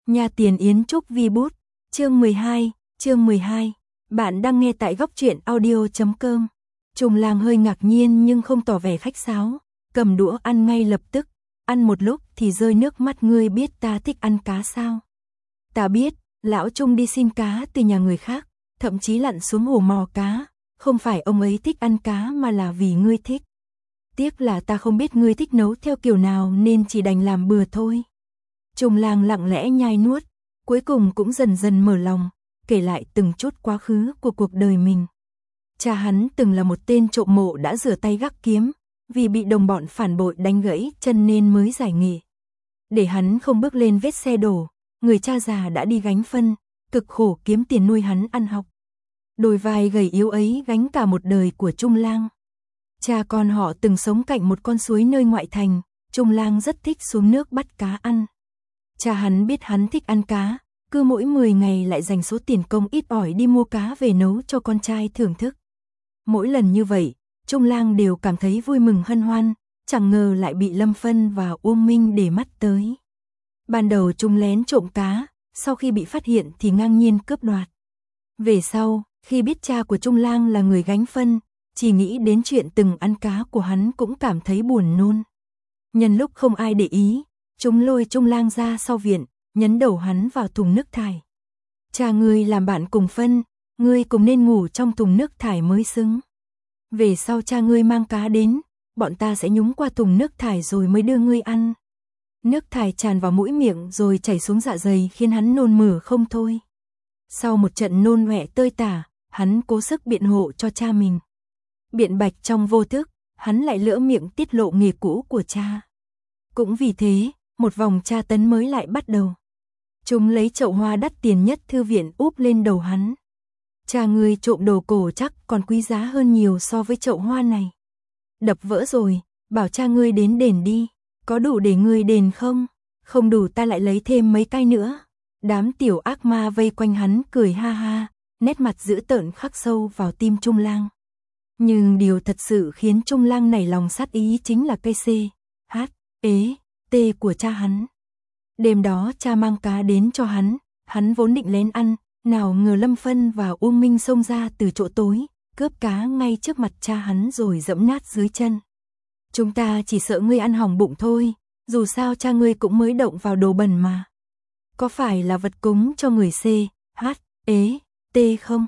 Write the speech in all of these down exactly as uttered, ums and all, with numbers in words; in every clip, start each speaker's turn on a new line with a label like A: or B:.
A: Nhà tiền Yến Trúc vi bút, chương mười hai, chương mười hai. Bạn đang nghe tại góc truyện audio chấm com. Trung Lang hơi ngạc nhiên nhưng không tỏ vẻ khách sáo, cầm đũa ăn ngay lập tức, ăn một lúc thì rơi nước mắt. Ngươi biết ta thích ăn cá sao? Ta biết, lão Trung đi xin cá từ nhà người khác, thậm chí lặn xuống hồ mò cá, không phải ông ấy thích ăn cá mà là vì ngươi thích. Tiếc là ta không biết ngươi thích nấu theo kiểu nào nên chỉ đành làm bừa thôi. Trung Lang lặng lẽ nhai nuốt, cuối cùng cũng dần dần mở lòng, kể lại từng chút quá khứ của cuộc đời mình. Cha hắn từng là một tên trộm mộ đã rửa tay gác kiếm, vì bị đồng bọn phản bội đánh gãy chân nên mới giải nghệ. Để hắn không bước lên vết xe đổ, người cha già đã đi gánh phân, cực khổ kiếm tiền nuôi hắn ăn học. Đôi vai gầy yếu ấy gánh cả một đời của Trung Lang. Cha con họ từng sống cạnh một con suối nơi ngoại thành, Trung Lang rất thích xuống nước bắt cá ăn. Cha hắn biết hắn thích ăn cá, cứ mỗi mười ngày lại dành số tiền công ít ỏi đi mua cá về nấu cho con trai thưởng thức. Mỗi lần như vậy, Trung Lang đều cảm thấy vui mừng hân hoan, chẳng ngờ lại bị Lâm Phân và Uông Minh để mắt tới. Ban đầu Trung lén trộm cá, sau khi bị phát hiện thì ngang nhiên cướp đoạt. Về sau, khi biết cha của Trung Lang là người gánh phân, chỉ nghĩ đến chuyện từng ăn cá của hắn cũng cảm thấy buồn nôn. Nhân lúc không ai để ý, chúng lôi Trung Lang ra sau viện, nhấn đầu hắn vào thùng nước thải. Cha ngươi làm bạn cùng phân, ngươi cùng nên ngủ trong thùng nước thải mới xứng. Về sau cha ngươi mang cá đến, bọn ta sẽ nhúng qua thùng nước thải rồi mới đưa ngươi ăn. Nước thải tràn vào mũi miệng rồi chảy xuống dạ dày khiến hắn nôn mửa không thôi. Sau một trận nôn ọe tơi tả, hắn cố sức biện hộ cho cha mình. Biện bạch trong vô thức, hắn lại lỡ miệng tiết lộ nghề cũ của cha. Cũng vì thế, một vòng tra tấn mới lại bắt đầu. Chúng lấy chậu hoa đắt tiền nhất thư viện úp lên đầu hắn. Cha ngươi trộm đồ cổ chắc còn quý giá hơn nhiều so với chậu hoa này. Đập vỡ rồi, bảo cha ngươi đến đền đi, có đủ để ngươi đền không? Không đủ ta lại lấy thêm mấy cái nữa. Đám tiểu ác ma vây quanh hắn cười ha ha, nét mặt dữ tợn khắc sâu vào tim Trung Lang. Nhưng điều thật sự khiến Trung Lang nảy lòng sát ý chính là cây C, H, ế, T của cha hắn. Đêm đó cha mang cá đến cho hắn, hắn vốn định lén ăn, nào ngờ Lâm Phân và Uông Minh xông ra từ chỗ tối, cướp cá ngay trước mặt cha hắn rồi dẫm nát dưới chân. Chúng ta chỉ sợ ngươi ăn hỏng bụng thôi, dù sao cha ngươi cũng mới động vào đồ bẩn mà. Có phải là vật cúng cho người C, H, ế, T không?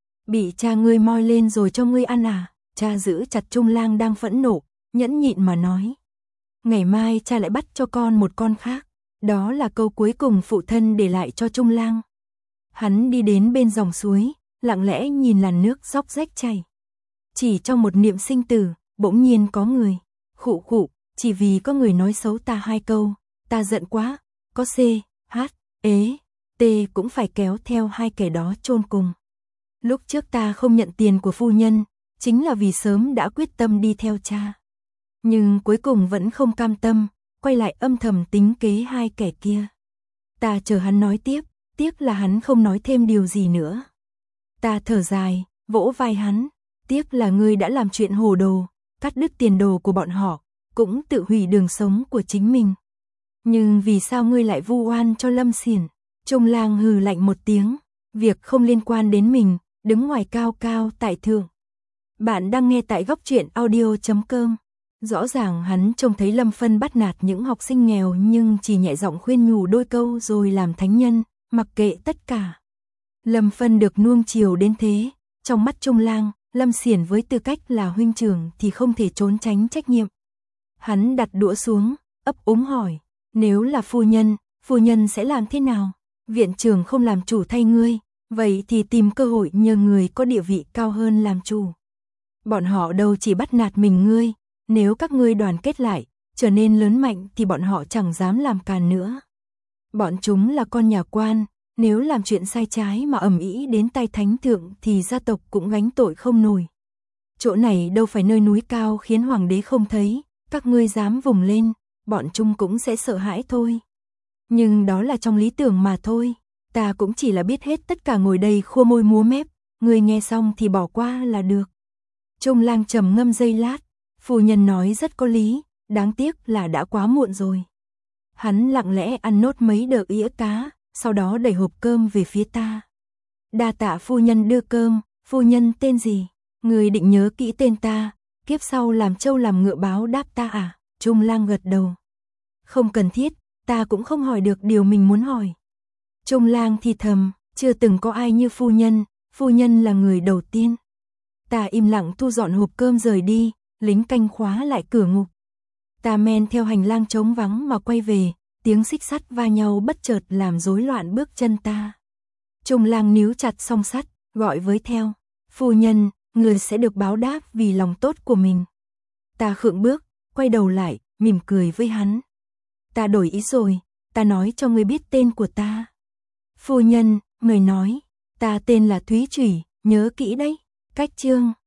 A: Bị cha ngươi moi lên rồi cho ngươi ăn à? Cha giữ chặt Trung Lang đang phẫn nộ, nhẫn nhịn mà nói. Ngày mai cha lại bắt cho con một con khác. Đó là câu cuối cùng phụ thân để lại cho Trung Lang. Hắn đi đến bên dòng suối, lặng lẽ nhìn làn nước róc rách chảy. Chỉ trong một niệm sinh tử, bỗng nhiên có người, khụ khụ, chỉ vì có người nói xấu ta hai câu, ta giận quá, có C, H, ế, T cũng phải kéo theo hai kẻ đó chôn cùng. Lúc trước ta không nhận tiền của phu nhân, chính là vì sớm đã quyết tâm đi theo cha. Nhưng cuối cùng vẫn không cam tâm, quay lại âm thầm tính kế hai kẻ kia. Ta chờ hắn nói tiếp, tiếc là hắn không nói thêm điều gì nữa. Ta thở dài, vỗ vai hắn, tiếc là ngươi đã làm chuyện hồ đồ, cắt đứt tiền đồ của bọn họ, cũng tự hủy đường sống của chính mình. Nhưng vì sao ngươi lại vu oan cho Lâm Xiển? Trung Lang hừ lạnh một tiếng, việc không liên quan đến mình, đứng ngoài cao cao tại thượng. Bạn đang nghe tại góc truyện audio chấm com. Rõ ràng hắn trông thấy Lâm Phân bắt nạt những học sinh nghèo nhưng chỉ nhẹ giọng khuyên nhủ đôi câu rồi làm thánh nhân, mặc kệ tất cả. Lâm Phân được nuông chiều đến thế, trong mắt Trung Lang, Lâm Xiển với tư cách là huynh trưởng thì không thể trốn tránh trách nhiệm. Hắn đặt đũa xuống, ấp úng hỏi, nếu là phu nhân, phu nhân sẽ làm thế nào? Viện trưởng không làm chủ thay ngươi, vậy thì tìm cơ hội nhờ người có địa vị cao hơn làm chủ. Bọn họ đâu chỉ bắt nạt mình ngươi, nếu các ngươi đoàn kết lại, trở nên lớn mạnh thì bọn họ chẳng dám làm càn nữa. Bọn chúng là con nhà quan, nếu làm chuyện sai trái mà ầm ĩ đến tay thánh thượng thì gia tộc cũng gánh tội không nổi. Chỗ này đâu phải nơi núi cao khiến hoàng đế không thấy, các ngươi dám vùng lên, bọn chúng cũng sẽ sợ hãi thôi. Nhưng đó là trong lý tưởng mà thôi, ta cũng chỉ là biết hết tất cả ngồi đây khua môi múa mép, ngươi nghe xong thì bỏ qua là được. Trung Lang trầm ngâm giây lát, phu nhân nói rất có lý, đáng tiếc là đã quá muộn rồi. Hắn lặng lẽ ăn nốt mấy đợt ĩa cá, sau đó đẩy hộp cơm về phía ta. Đa tạ phu nhân đưa cơm, phu nhân tên gì? Người định nhớ kỹ tên ta, kiếp sau làm trâu làm ngựa báo đáp ta à? Trung Lang gật đầu. Không cần thiết, ta cũng không hỏi được điều mình muốn hỏi. Trung Lang thì thầm, chưa từng có ai như phu nhân, phu nhân là người đầu tiên. Ta im lặng thu dọn hộp cơm rời đi, lính canh khóa lại cửa ngục. Ta men theo hành lang trống vắng mà quay về, tiếng xích sắt va nhau bất chợt làm rối loạn bước chân ta. Trung Lang níu chặt song sắt, gọi với theo, phu nhân, người sẽ được báo đáp vì lòng tốt của mình. Ta khựng bước, quay đầu lại, mỉm cười với hắn. Ta đổi ý rồi, ta nói cho người biết tên của ta. Phu nhân, người nói, ta tên là Thúy Trủy, nhớ kỹ đấy. Cách chương